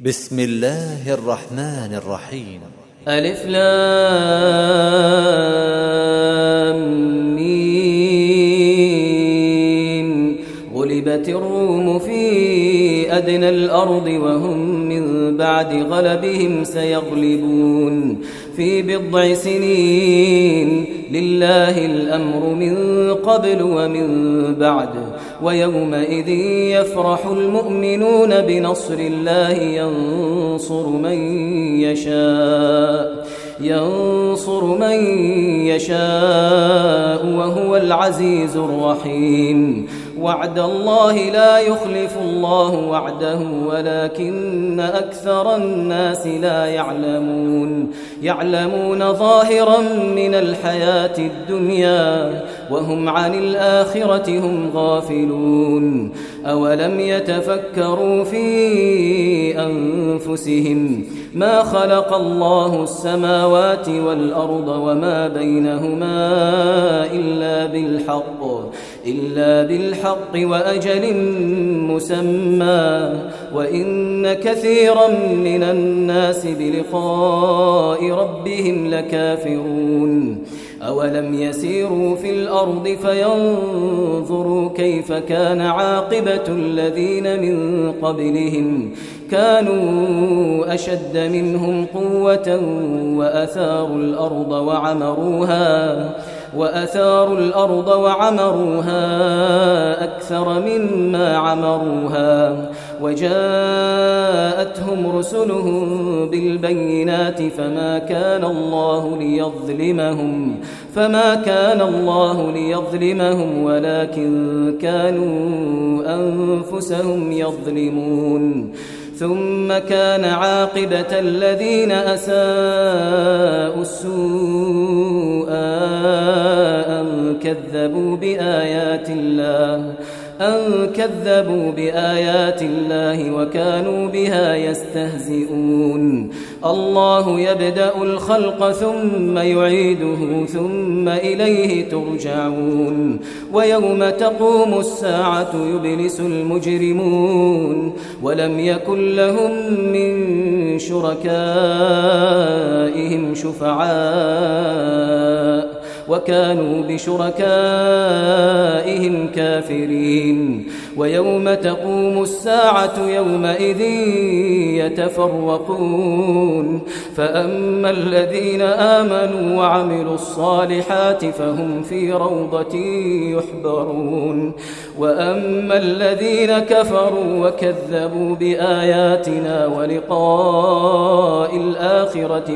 بسم الله الرحمن الرحيم. ألف لام ميم. غلبت الروم في أدنى الأرض وهم من بعد غلبهم سيغلبون في بضع سنين. لله الأمر من قبل ومن بعد ويومئذ يفرح المؤمنون بنصر الله ينصر من يشاء وهو العزيز الرحيم. وعد الله لا يخلف الله وعده ولكن أكثر الناس لا يعلمون ظاهرا من الحياة الدنيا وهم عن الآخرة هم غافلون. أولم يتفكروا في أنفسهم ما خلق الله السماوات والأرض وما بينهما إلا بالحق وأجل مسمى وإن كثيرا من الناس بلقاء ربهم لكافرون. أولم يسيروا في الأرض فينظروا كيف كان عاقبة الذين من قبلهم كانوا أشد منهم قوة وأثاروا الأرض وعمروها أكثر مما عمروها وجاءتهم رسلهم بالبينات فما كان الله ليظلمهم ولكن كانوا أنفسهم يظلمون. ثم كان عاقبة الذين أساءوا السوء أن كذبوا بآيات الله وكانوا بها يستهزئون. الله يبدأ الخلق ثم يعيده ثم إليه ترجعون. ويوم تقوم الساعة يبلس المجرمون ولم يكن لهم من شركائهم شفعاء وكانوا بشركائهم كافرين. ويوم تقوم الساعة يومئذ يتفرقون فأما الذين آمنوا وعملوا الصالحات فهم في روضة يحبرون وأما الذين كفروا وكذبوا بآياتنا ولقاء الآخرة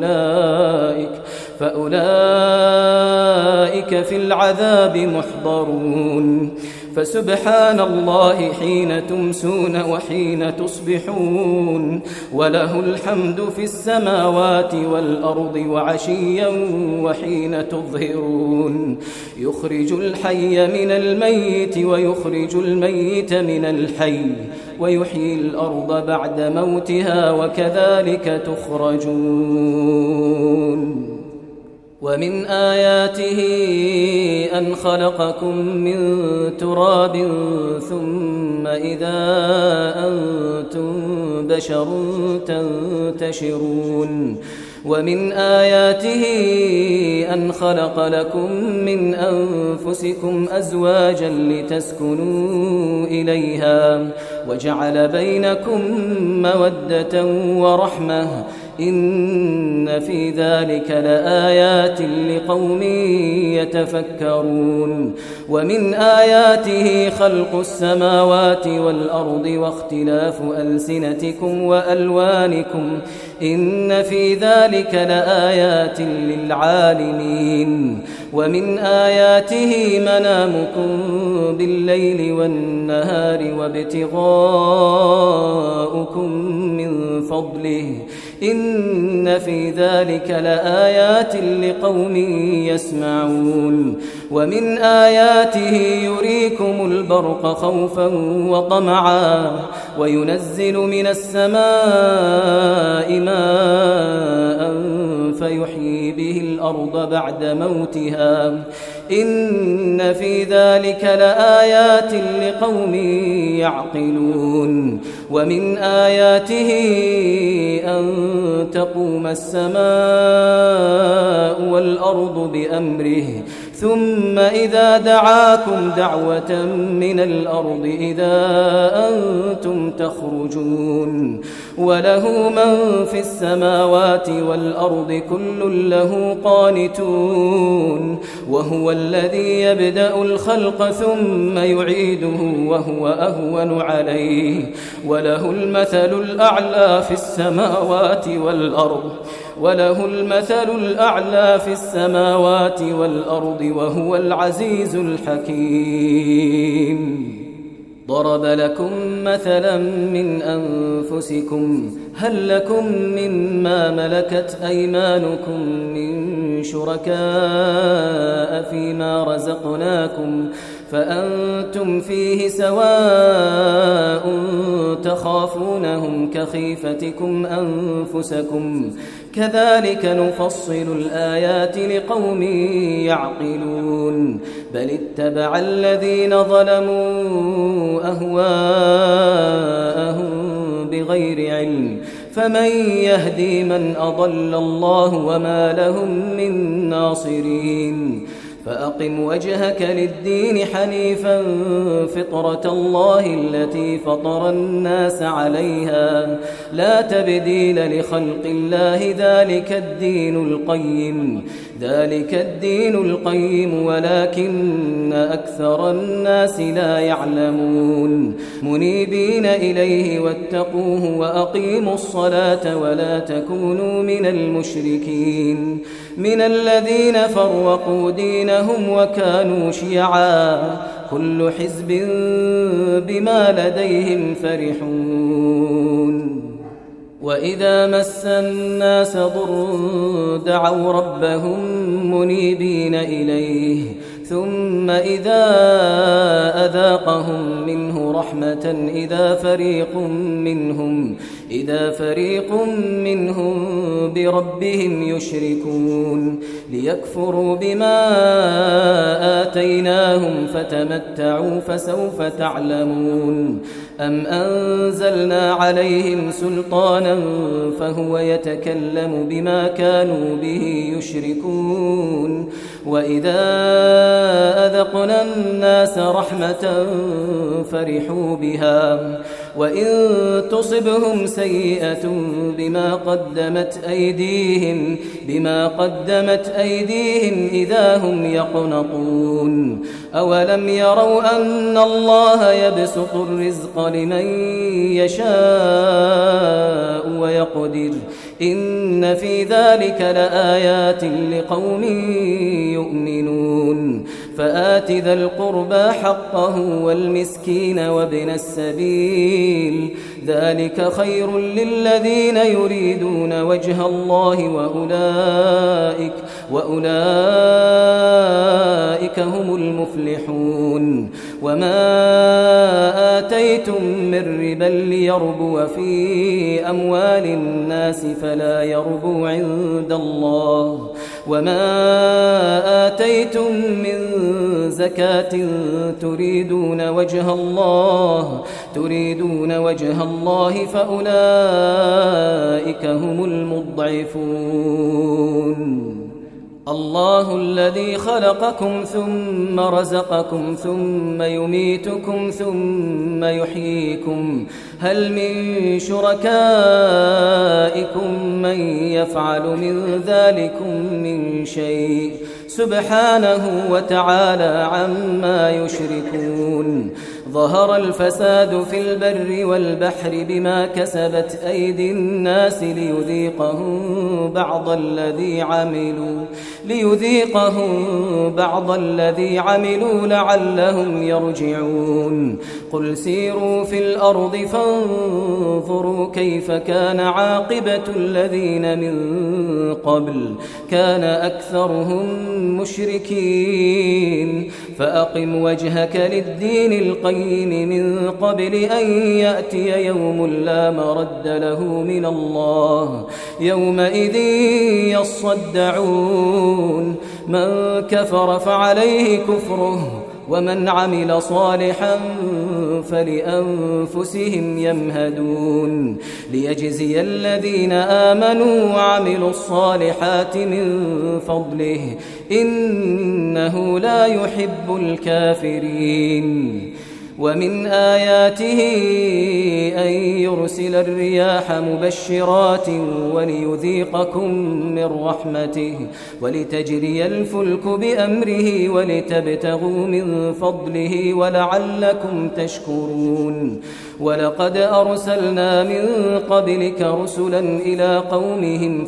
فأولئك في العذاب محضرون. فسبحان الله حين تمسون وحين تصبحون وله الحمد في السماوات والأرض وعشيا وحين تظهرون. يخرج الحي من الميت ويخرج الميت من الحي ويحيي الأرض بعد موتها وكذلك تخرجون. ومن آياته أن خلقكم من تراب ثم إذا أنتم بشر تنتشرون. ومن آياته أن خلق لكم من أنفسكم أزواجا لتسكنوا إليها وجعل بينكم مودة ورحمة إن في ذلك لآيات لقوم يتفكرون. ومن آياته خلق السماوات والأرض واختلاف ألسنتكم وألوانكم إن في ذلك لآيات للعالمين. ومن آياته منامكم بالليل والنهار وابتغاؤكم من فضله إن في ذلك لآيات لقوم يسمعون. ومن آياته يريكم البرق خوفا وطمعا وينزل من السماء ماء فيحيي به الأرض بعد موتها إن في ذلك لآيات لقوم يعقلون ومن آياته أن تقوم السماء والأرض بأمره ثم إذا دعاكم دعوة من الأرض إذا أنتم تخرجون وله من في السماوات والأرض كل له قانتون وهو الذي يبدأ الخلق ثم يعيده وهو أهون عليه وله المثل الأعلى في السماوات والأرض وهو العزيز الحكيم ضرب لكم مثلا من أنفسكم هل لكم مما ملكت أيمانكم من شركاء فيما رزقناكم فأنتم فيه سواء تخافونهم كخيفتكم أنفسكم كذلك نفصل الآيات لقوم يعقلون بل اتبع الذين ظلموا أهواءهم بغير علم فمن يهدي من أضل الله وما لهم من ناصرين فأقم وجهك للدين حنيفا فطرة الله التي فطر الناس عليها لا تبديل لخلق الله ذلك الدين القيم ولكن أكثر الناس لا يعلمون منيبين إليه واتقوه وأقيموا الصلاة ولا تكونوا من المشركين من الذين فرقوا دينهم وكانوا شيعا كل حزب بما لديهم فرحون وإذا مس الناس ضر دعوا ربهم منيبين إليه ثم إذا أذاقهم منه رحمة إذا فريق منهم بربهم يشركون ليكفروا بما آتيناهم فتمتعوا فسوف تعلمون أم أنزلنا عليهم سلطانا فهو يتكلم بما كانوا به يشركون وإذا أذقنا الناس رحمة فرحوا بها وإن تصبهم سيئة بما قدمت أيديهم إذا هم يقنطون أولم يروا أن الله يبسط الرزق لمن يشاء ويقدر إن في ذلك لآيات لقوم يؤمنون فآت ذا القربى حقه والمسكين وابن السبيل ذلك خير للذين يريدون وجه الله وأولئك هم المفلحون وما آتيتم من ربا ليربو في أموال الناس فلا يربو عند الله وما آتيتم من زكاة تريدون وجه الله فأولئك هم المضعفون الله الذي خلقكم ثم رزقكم ثم يميتكم ثم يحييكم هل من شركائكم من يفعل من ذلكم من شيء سبحانه وتعالى عما يشركون ظهر الفساد في البر والبحر بما كسبت أيدي الناس ليذيقهم بعض الذي عملوا لعلهم يرجعون قل سيروا في الأرض فانظروا كيف كان عاقبة الذين من قبل كان أكثرهم مشركين فأقم وجهك للدين القيم الجحيم من قبل أن يأتي يوم لا مرد له من الله يومئذ يصدعون من كفر فعليه كفره ومن عمل صالحا فلأنفسهم يمهدون ليجزي الذين آمنوا وعملوا الصالحات من فضله إنه لا يحب الكافرين ومن آياته أن يرسل الرياح مبشرات وليذيقكم من رحمته ولتجري الفلك بأمره ولتبتغوا من فضله ولعلكم تشكرون ولقد أرسلنا من قبلك رسلا إلى قومهم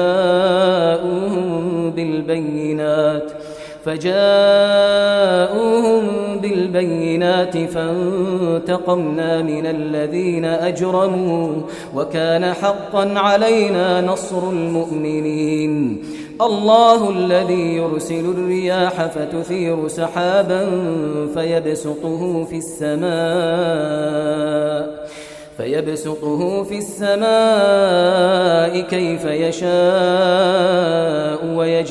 فجاءوهم بالبينات فانتقمنا من الذين أجرموا وكان حقا علينا نصر المؤمنين الله الذي يرسل الرياح فتثير سحابا فيبسطه في السماء كيف يشاء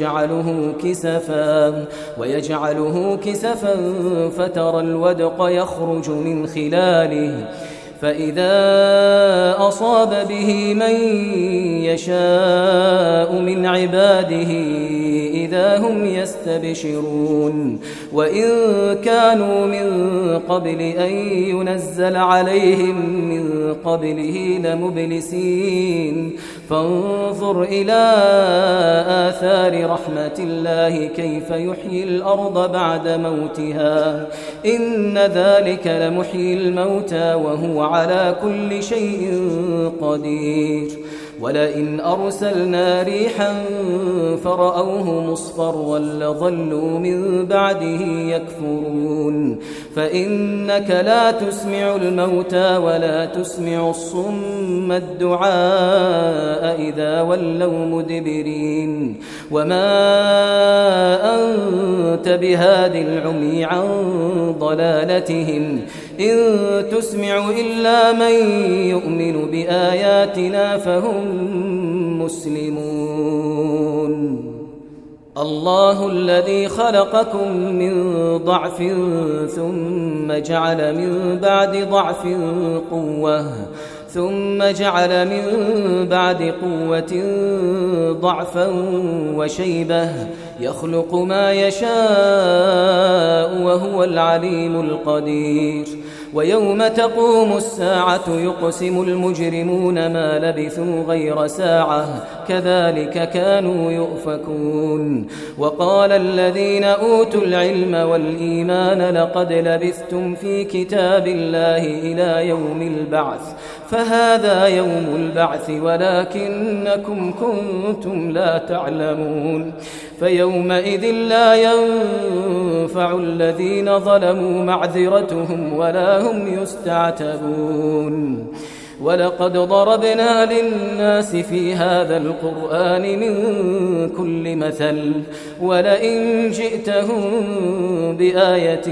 ويجعله كسفا فترى الودق يخرج من خلاله فإذا أصاب به من يشاء من عباده إذا هم يستبشرون وإن كانوا من قبل أن ينزل عليهم من قبله لمبلسين فانظر إلى آثار رحمة الله كيف يحيي الأرض بعد موتها إن ذلك لمحيي الموتى وهو على كل شيء قدير ولئن أرسلنا ريحا فرأوه مصفرا لظلوا من بعده يكفرون فإنك لا تسمع الموتى ولا تسمع الصم الدعاء إذا ولوا مدبرين وما أنت بهاد العمي عن ضلالتهم إن تسمع إلا من يؤمن بآياتنا فهم مسلمون الله الذي خلقكم من ضعف ثم جعل من بعد ضعف قوة ثم جعل من بعد قوة ضعفا وشيبة يخلق ما يشاء وهو العليم القدير ويوم تقوم الساعة يقسم المجرمون ما لبثوا غير ساعة كذلك كانوا يؤفكون وقال الذين أوتوا العلم والإيمان لقد لبثتم في كتاب الله إلى يوم البعث فهذا يوم البعث ولكنكم كنتم لا تعلمون فيومئذ لا ينفع الذين ظلموا معذرتهم ولا هم يستعتبون ولقد ضربنا للناس في هذا القرآن من كل مثل ولئن جئتهم بآية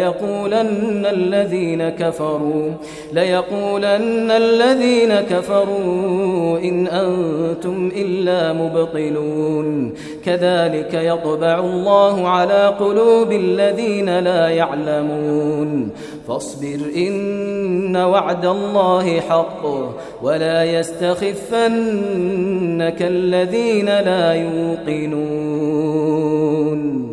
ليقولن الذين كفروا إن أنتم إلا مبطلون كذلك يطبع الله على قلوب الذين لا يعلمون فاصبر إن وعد الله حق ولا يستخفنك الذين لا يوقنون